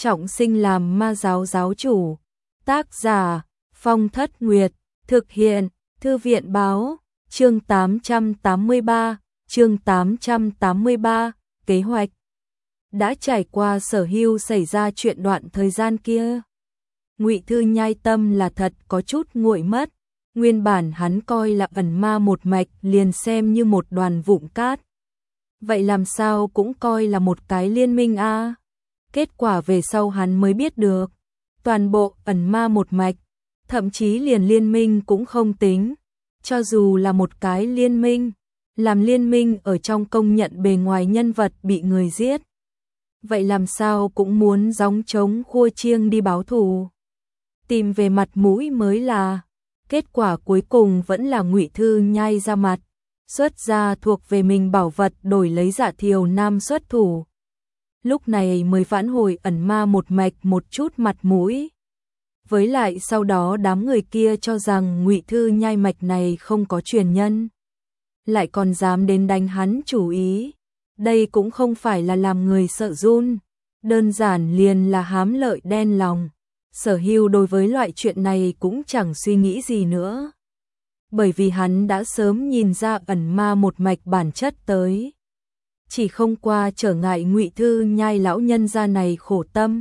trọng sinh làm ma giáo giáo chủ. Tác giả Phong Thất Nguyệt. Thực hiện Thư viện báo. Chương 883. Kế hoạch. Đã trải qua Sở Hưu xảy ra chuyện đoạn thời gian kia, Ngụy Thư Nhai tâm là thật có chút nguội mất. Nguyên bản hắn coi là ẩn ma một mạch liền xem như một đoàn vụn cát, vậy làm sao cũng coi là một cái liên minh a. Kết quả về sau hắn mới biết được, toàn bộ ẩn ma một mạch, thậm chí liền liên minh cũng không tính. Cho dù là một cái liên minh, làm liên minh ở trong công nhận bề ngoài nhân vật bị người giết, vậy làm sao cũng muốn gióng trống khua chiêng đi báo thù, tìm về mặt mũi mới là. Kết quả cuối cùng vẫn là Ngụy Thư Nhai ra mặt, xuất ra thuộc về mình bảo vật đổi lấy Dạ Thiều Nam xuất thủ. Lúc này mới vãn hồi ẩn ma một mạch một chút mặt mũi. Với lại sau đó đám người kia cho rằng Ngụy Thư Nhai mạch này không có truyền nhân, lại còn dám đến đánh hắn chủ ý. Đây cũng không phải là làm người sợ run, đơn giản liền là hám lợi đen lòng. Sở Hưu đối với loại chuyện này cũng chẳng suy nghĩ gì nữa, bởi vì hắn đã sớm nhìn ra ẩn ma một mạch bản chất tới, chỉ không qua trở ngại Ngụy Thư Nhai lão nhân gia này khổ tâm.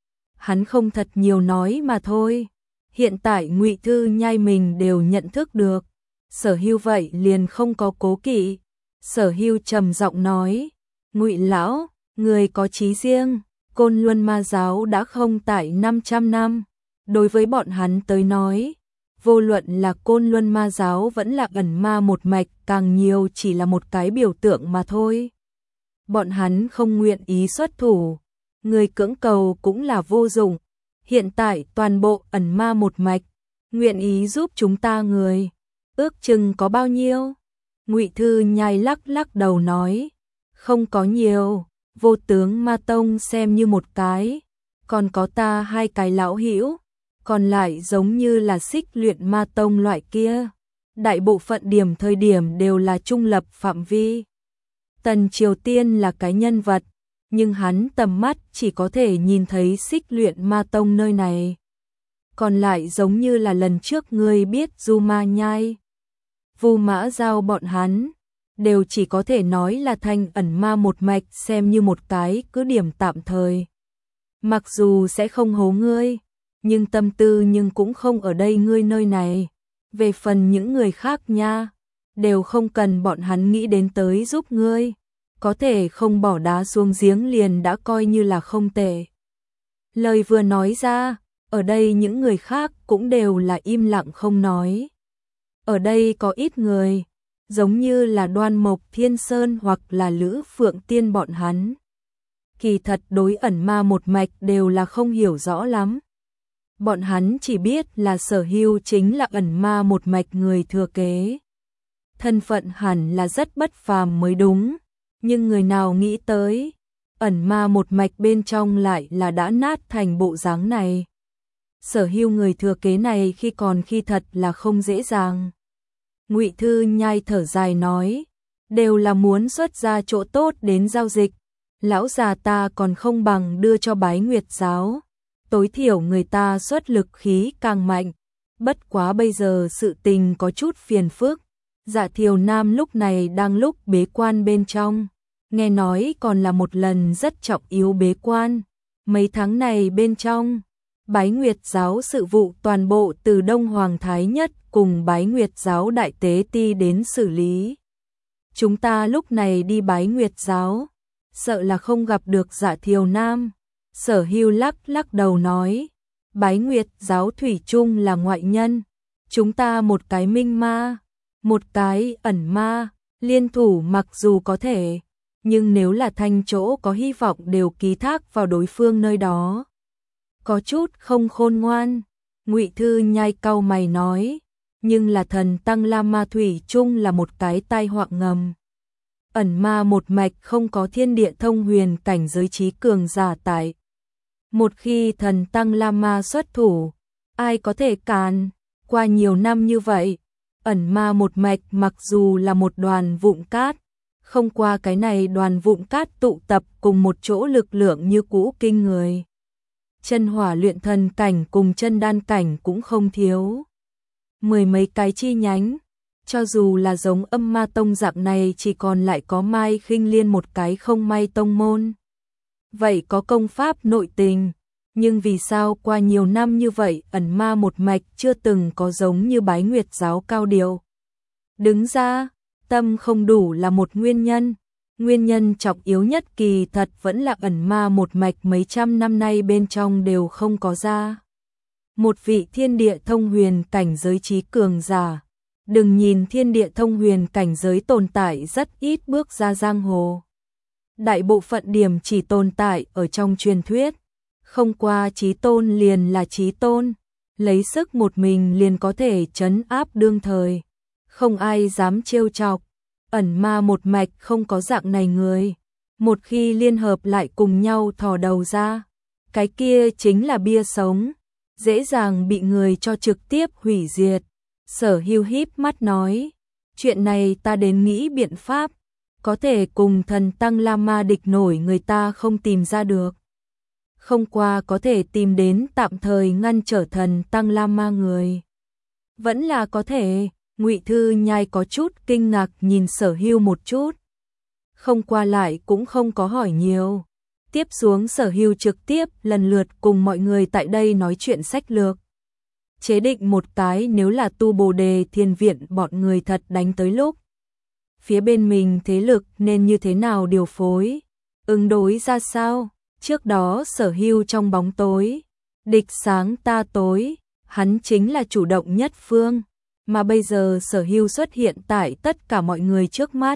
Hắn không thật nhiều nói mà thôi. Hiện tại Ngụy Thư Nhai mình đều nhận thức được, Sở Hưu vậy liền không có cố kỵ. Sở Hưu trầm giọng nói: "Ngụy lão, người có chí riêng, Côn Luân Ma giáo đã không tại 500 năm, đối với bọn hắn tới nói, vô luận là Côn Luân Ma giáo vẫn là ẩn ma một mạch, càng nhiều chỉ là một cái biểu tượng mà thôi. Bọn hắn không nguyện ý xuất thủ, người cưỡng cầu cũng là vô dụng. Hiện tại toàn bộ ẩn ma một mạch nguyện ý giúp chúng ta người, ước chừng có bao nhiêu?" Ngụy Thư Nhai lắc lắc đầu nói: "Không có nhiều, Vô Tướng Ma Tông xem như một cái, còn có ta hai cái lão hữu, còn lại giống như là Xích Luyện Ma Tông loại kia, đại bộ phận thời điểm đều là trung lập phạm vi. Tần Triều Tiên là cái nhân vật, nhưng hắn tầm mắt chỉ có thể nhìn thấy Xích Luyện Ma Tông nơi này. Còn lại giống như là lần trước ngươi biết Du Ma Nhai, Vu Mã Giao bọn hắn, đều chỉ có thể nói là thành ẩn ma một mạch, xem như một cái cứ điểm tạm thời. Mặc dù sẽ không hố ngươi, nhưng tâm tư nhưng cũng không ở đây ngươi nơi này. Về phần những người khác nha, đều không cần bọn hắn nghĩ đến tới giúp ngươi, có thể không bỏ đá xuống giếng liền đã coi như là không tệ." Lời vừa nói ra, ở đây những người khác cũng đều là im lặng không nói. Ở đây có ít người, giống như là Đoan Mộc Thiên Sơn hoặc là Lữ Phượng Tiên bọn hắn, kỳ thật đối ẩn ma một mạch đều là không hiểu rõ lắm. Bọn hắn chỉ biết là Sở Hưu chính là ẩn ma một mạch người thừa kế, thân phận hẳn là rất bất phàm mới đúng, nhưng người nào nghĩ tới, ẩn ma một mạch bên trong lại là đã nát thành bộ dáng này. Sở Hưu người thừa kế này khi thật là không dễ dàng. Ngụy Thư Nhai thở dài nói: "Đều là muốn xuất ra chỗ tốt đến giao dịch, lão già ta còn không bằng đưa cho Bái Nguyệt giáo, tối thiểu người ta xuất lực khí càng mạnh. Bất quá bây giờ sự tình có chút phiền phức, Dạ Thiều Nam lúc này đang lúc bế quan bên trong, nghe nói còn là một lần rất trọng yếu bế quan. Mấy tháng này bên trong, Bái Nguyệt giáo sự vụ toàn bộ từ Đông Hoàng Thái Nhất cùng Bái Nguyệt giáo đại tế ti đến xử lý. Chúng ta lúc này đi Bái Nguyệt giáo, sợ là không gặp được Dạ Thiều Nam." Sở Hưu lắc lắc đầu nói: "Bái Nguyệt giáo thủy chung là ngoại nhân, chúng ta một cái minh ma, một cái ẩn ma, liên thủ mặc dù có thể, nhưng nếu là thành chỗ có hy vọng đều ký thác vào đối phương nơi đó, có chút không khôn ngoan." Ngụy Thư Nhai cau mày nói: "Nhưng là thần Tăng La Ma thủy chung là một cái tai họa ngầm. Ẩn ma một mạch không có thiên địa thông huyền cảnh giới trí cường giả tại. Một khi thần Tăng La Ma xuất thủ, ai có thể càn? Qua nhiều năm như vậy, ẩn ma một mạch mặc dù là một đoàn vụn cát, không qua cái này đoàn vụn cát tụ tập cùng một chỗ lực lượng như cũ kinh người. chân hỏa luyện thần cảnh cùng chân đan cảnh cũng không thiếu. Mười mấy cái chi nhánh, cho dù là giống Âm Ma Tông dạng này chỉ còn lại có Mai Khinh Liên một cái không may tông môn. Vậy có công pháp nội tình, nhưng vì sao qua nhiều năm như vậy ẩn ma một mạch chưa từng có giống như Bái Nguyệt giáo cao điệu. Đứng ra, tâm không đủ là một nguyên nhân. Nguyên nhân trọng yếu nhất kỳ thật vẫn là ẩn ma một mạch mấy trăm năm nay bên trong đều không có ra. Một vị thiên địa thông huyền cảnh giới trí cường giả. Đừng nhìn thiên địa thông huyền cảnh giới tồn tại rất ít bước ra giang hồ. Đại bộ phận điểm chỉ tồn tại ở trong truyền thuyết. Không qua chí tôn liền là chí tôn. Lấy sức một mình liền có thể trấn áp đương thời. Không ai dám trêu chọc. Ẩn ma một mạch không có dạng này người. Một khi liên hợp lại cùng nhau thò đầu ra. Cái kia chính là bia sống. Dễ dàng bị người cho trực tiếp hủy diệt. Sở Hưu híp mắt nói. Chuyện này ta đến nghĩ biện pháp. Có thể cùng thần Tăng La Ma địch nổi người ta không tìm ra được. Không qua có thể tìm đến tạm thời ngăn trở thần Tăng La Ma người. Vẫn là có thể. Ngụy Thư Nhai có chút kinh ngạc nhìn Sở Hưu một chút. Không qua lại cũng không có hỏi nhiều. Tiếp xuống Sở Hưu trực tiếp lần lượt cùng mọi người tại đây nói chuyện sách lược. Chế định một cái nếu là tu Bồ Đề Thiên Viện bọn người thật đánh tới lúc. Phía bên mình thế lực nên như thế nào điều phối, ứng đối ra sao. Trước đó Sở Hưu trong bóng tối, địch sáng ta tối, hắn chính là chủ động nhất phương. Mà bây giờ Sở Hưu xuất hiện tại tất cả mọi người trước mắt.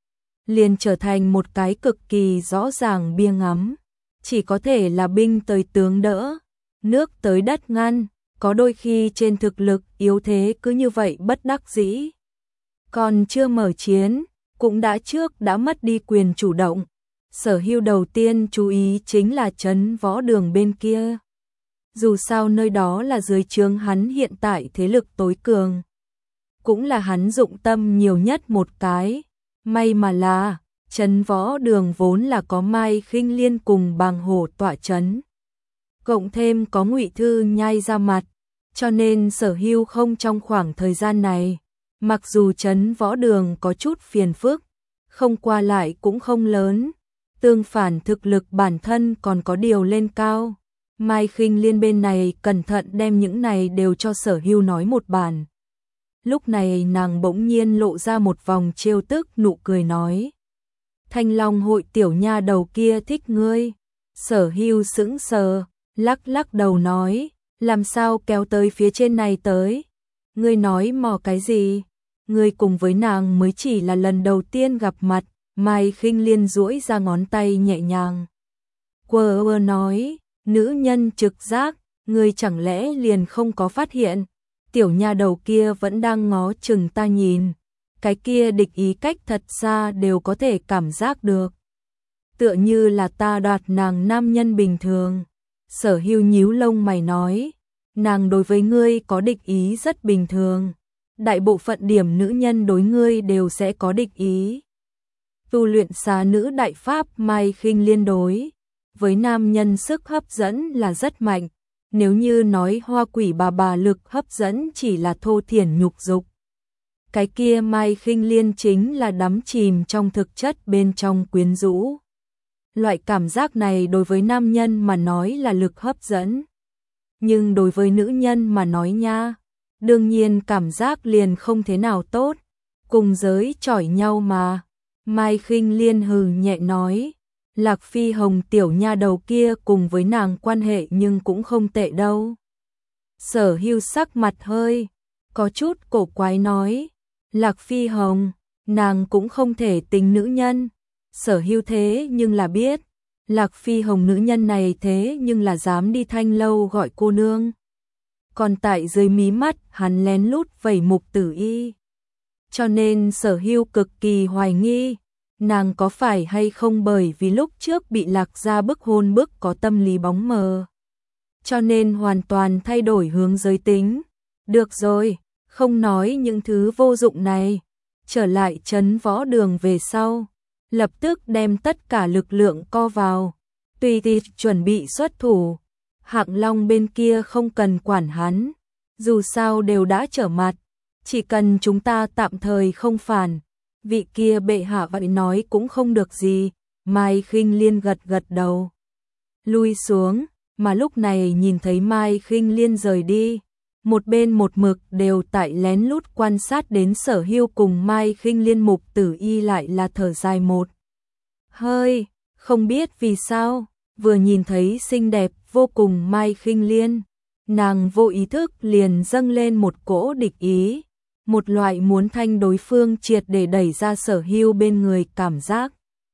Liền trở thành một cái cực kỳ rõ ràng bia ngắm. Chỉ có thể là binh tới tướng đỡ, nước tới đất ngăn. Có đôi khi trên thực lực yếu thế cứ như vậy bất đắc dĩ. Còn chưa mở chiến, cũng đã mất đi quyền chủ động. Sở Hưu đầu tiên chú ý chính là trấn võ đường bên kia. Dù sao nơi đó là dưới trướng hắn hiện tại thế lực tối cường. Cũng là hắn dụng tâm nhiều nhất một cái. May mà là, trấn võ đường vốn là có Mai Khinh Liên cùng Bàng Hổ tọa trấn. Cộng thêm có Ngụy Thư Nhai ra mặt, cho nên Sở Hưu không trong khoảng thời gian này. Mặc dù trấn võ đường có chút phiền phức, không qua lại cũng không lớn. Tương phản thực lực bản thân còn có điều lên cao. Mai Khinh Liên bên này cẩn thận đem những này đều cho Sở Hưu nói một bản. Lúc này nàng bỗng nhiên lộ ra một vòng trêu tức nụ cười nói. Thanh Long hội tiểu nha đầu kia thích ngươi. Sở Hưu sững sờ, lắc lắc đầu nói. Làm sao kéo tới phía trên này tới? Ngươi nói mò cái gì? Ngươi cùng với nàng mới chỉ là lần đầu tiên gặp mặt. Mai Khinh Liên duỗi ra ngón tay nhẹ nhàng. Quơ nói, nữ nhân trực giác, ngươi chẳng lẽ liền không có phát hiện? Tiểu nha đầu kia vẫn đang ngó chừng ta nhìn. Cái kia địch ý cách thật xa đều có thể cảm giác được. Tựa như là ta đoạt nàng nam nhân bình thường. Sở Hưu nhíu lông mày nói, nàng đối với ngươi có địch ý rất bình thường. Đại bộ phận điểm nữ nhân đối ngươi đều sẽ có địch ý. Tu luyện xà nữ đại pháp Mai Khinh Liên đối với nam nhân sức hấp dẫn là rất mạnh. Nếu như nói Hoa Quỷ bà lực hấp dẫn chỉ là thô thiển nhục dục, cái kia Mai Khinh Liên chính là đắm chìm trong thực chất bên trong quyến rũ. Loại cảm giác này đối với nam nhân mà nói là lực hấp dẫn. Nhưng đối với nữ nhân mà nói nha, đương nhiên cảm giác liền không thế nào tốt. Cùng giới chọi nhau mà. Mai Khinh Liên hừ nhẹ nói. Lạc Phi Hồng tiểu nha đầu kia cùng với nàng quan hệ nhưng cũng không tệ đâu. Sở Hưu sắc mặt hơi có chút cổ quái nói. Lạc Phi Hồng, nàng cũng không thể tính nữ nhân. Sở Hưu thế nhưng là biết. Lạc Phi Hồng nữ nhân này thế nhưng là dám đi thanh lâu gọi cô nương. Còn tại dưới mí mắt hắn lén lút vẩy Mục Tử Y. Cho nên Sở Hưu cực kỳ hoài nghi. Nàng có phải hay không bởi vì lúc trước bị Lạc gia bức hôn bức có tâm lý bóng mờ. Cho nên hoàn toàn thay đổi hướng giới tính. Được rồi, không nói những thứ vô dụng này. Trở lại trấn võ đường về sau. Lập tức đem tất cả lực lượng co vào. Tùy chuẩn bị xuất thủ. Hạng Long bên kia không cần quản hắn, dù sao đều đã trở mặt, chỉ cần chúng ta tạm thời không phản, vị kia bệ hạ vậy nói cũng không được gì. Mai Khinh Liên gật gật đầu, lui xuống, mà lúc này nhìn thấy Mai Khinh Liên rời đi, một bên một mực đều tại lén lút quan sát đến Sở Hưu cùng Mai Khinh Liên. Mục Tử Y lại là thở dài một hơi, không biết vì sao, vừa nhìn thấy xinh đẹp vô cùng Mai Khinh Liên, nàng vô ý thức liền dâng lên một cỗ địch ý, một loại muốn thanh đối phương triệt để đẩy ra Sở Hưu bên người cảm giác.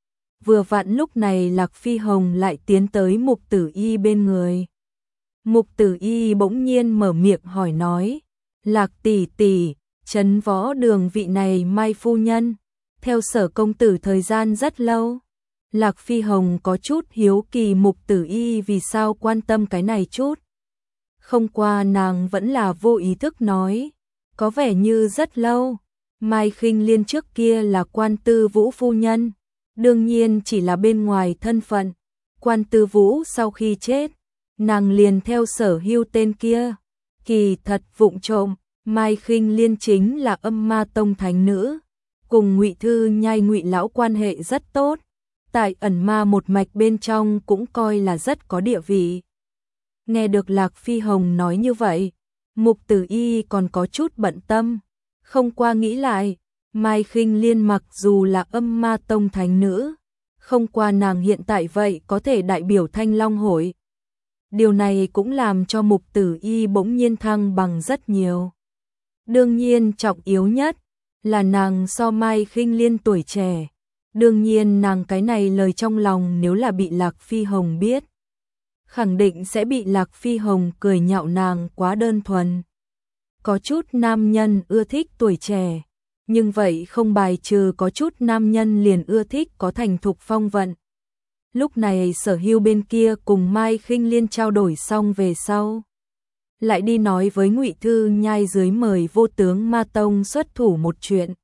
Vừa vặn lúc này Lạc Phi Hồng lại tiến tới Mục Tử Y bên người. Mục Tử Y bỗng nhiên mở miệng hỏi nói, Lạc tỷ tỷ, Trấn Võ Đường vị này Mai phu nhân, theo Sở công tử thời gian rất lâu. Lạc Phi Hồng có chút hiếu kỳ Mục Tử Y vì sao quan tâm cái này chút. Không qua nàng vẫn là vô ý thức nói, có vẻ như rất lâu. Mai Khinh Liên trước kia là Quan Tư Vũ phu nhân, đương nhiên chỉ là bên ngoài thân phận. Quan Tư Vũ sau khi chết, nàng liền theo Sở Hưu tên kia. Kỳ thật vụng trộm, Mai Khinh Liên chính là Âm Ma Tông thánh nữ, cùng Ngụy Thư Nhai Ngụy lão quan hệ rất tốt, tại ẩn ma một mạch bên trong cũng coi là rất có địa vị. Nghe được Lạc Phi Hồng nói như vậy, Mục Tử Y còn có chút bận tâm, không qua nghĩ lại, Mai Khinh Liên mặc dù là Âm Ma Tông thánh nữ, không qua nàng hiện tại vậy có thể đại biểu Thanh Long hội. Điều này cũng làm cho Mục Tử Y bỗng nhiên thăng bằng rất nhiều. Đương nhiên trọng yếu nhất là nàng so Mai Khinh Liên tuổi trẻ. Đương nhiên nàng cái này lời trong lòng nếu là bị Lạc Phi Hồng biết, khẳng định sẽ bị Lạc Phi Hồng cười nhạo nàng quá đơn thuần. Có chút nam nhân ưa thích tuổi trẻ, nhưng vậy không bài trừ có chút nam nhân liền ưa thích có thành thục phong vận. Lúc này Sở Hưu bên kia cùng Mai Khinh Liên trao đổi xong về sau, lại đi nói với Ngụy Thư Nhai dưới mời Vô Tướng Ma Tông xuất thủ một chuyện.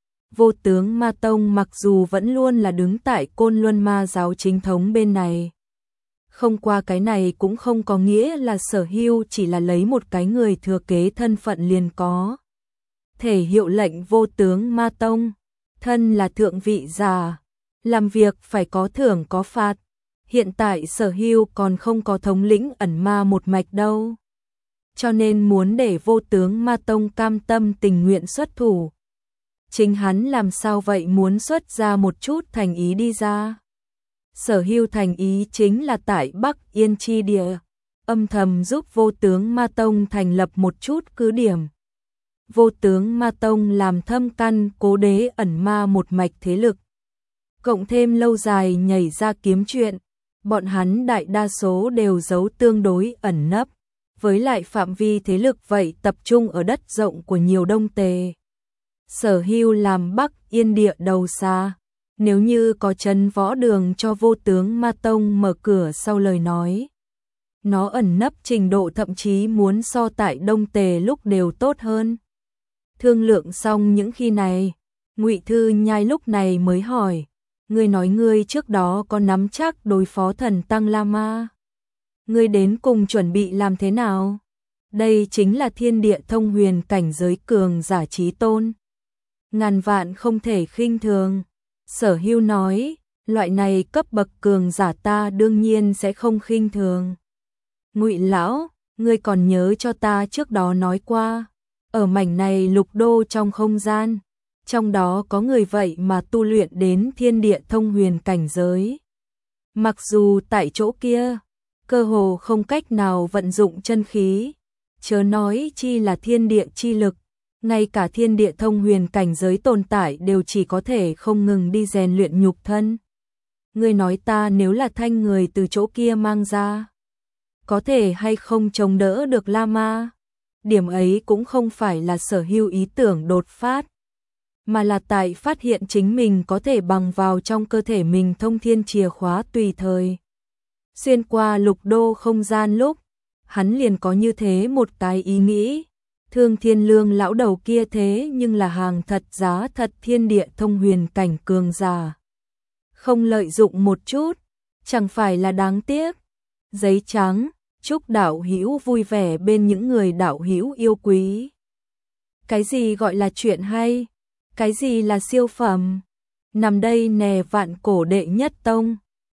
Vô Tướng Ma Tông mặc dù vẫn luôn là đứng tại Côn Luân Ma giáo chính thống bên này, không qua cái này cũng không có nghĩa là Sở Hưu chỉ là lấy một cái người thừa kế thân phận liền có thể hiệu lệnh Vô Tướng Ma Tông. Thân là thượng vị giả, làm việc phải có thưởng có phạt. Hiện tại Sở Hưu còn không có thống lĩnh ẩn ma một mạch đâu, cho nên muốn để Vô Tướng Ma Tông cam tâm tình nguyện xuất thủ, chính hắn làm sao vậy muốn xuất ra một chút thành ý đi ra. Sở Hưu thành ý chính là tại Bắc Yên chi địa, âm thầm giúp Vô Tướng Ma Tông thành lập một chút cứ điểm. Vô Tướng Ma Tông làm thâm căn cố đế ẩn ma một mạch thế lực, cộng thêm lâu dài nhảy ra kiếm chuyện, bọn hắn đại đa số đều giấu tương đối ẩn nấp, với lại phạm vi thế lực vậy tập trung ở đất rộng của nhiều Đông Tề. Sở Hưu làm Bắc Yên địa đầu xa, nếu như có Trấn Võ Đường cho Vô Tướng Ma Tông mở cửa sau lời nói, nó ẩn nấp trình độ thậm chí muốn so tại Đông Tề lúc đều tốt hơn. Thương lượng xong những khi này, Ngụy Thư Nhai lúc này mới hỏi, ngươi nói ngươi trước đó có nắm chắc đối phó Thần Tăng Lama, ngươi đến cùng chuẩn bị làm thế nào? Đây chính là thiên địa thông huyền cảnh giới cường giả chí tôn, ngàn vạn không thể khinh thường. Sở Hưu nói, loại này cấp bậc cường giả ta đương nhiên sẽ không khinh thường. Ngụy lão, ngươi còn nhớ cho ta trước đó nói qua, ở mảnh này lục đô trong không gian, trong đó có người vậy mà tu luyện đến thiên địa thông huyền cảnh giới. Mặc dù tại chỗ kia, cơ hồ không cách nào vận dụng chân khí, chớ nói chi là thiên địa chi lực, ngay cả thiên địa thông huyền cảnh giới tồn tại đều chỉ có thể không ngừng đi rèn luyện nhục thân. Ngươi nói ta nếu là thanh người từ chỗ kia mang ra, có thể hay không chống đỡ được Lama? Điểm ấy cũng không phải là Sở Hưu ý tưởng đột phát, mà là tại phát hiện chính mình có thể bằng vào trong cơ thể mình thông thiên chìa khóa tùy thời xuyên qua lục đô không gian lúc, hắn liền có như thế một cái ý nghĩ. Thương Thiên Lương lão đầu kia thế nhưng là hàng thật giá thật thiên địa thông huyền cảnh cường giả, không lợi dụng một chút, chẳng phải là đáng tiếc. Giấy trắng, chúc đạo hữu vui vẻ bên những người đạo hữu yêu quý. Cái gì gọi là chuyện hay? Cái gì là siêu phẩm? Nằm đây nè vạn cổ đệ nhất tông.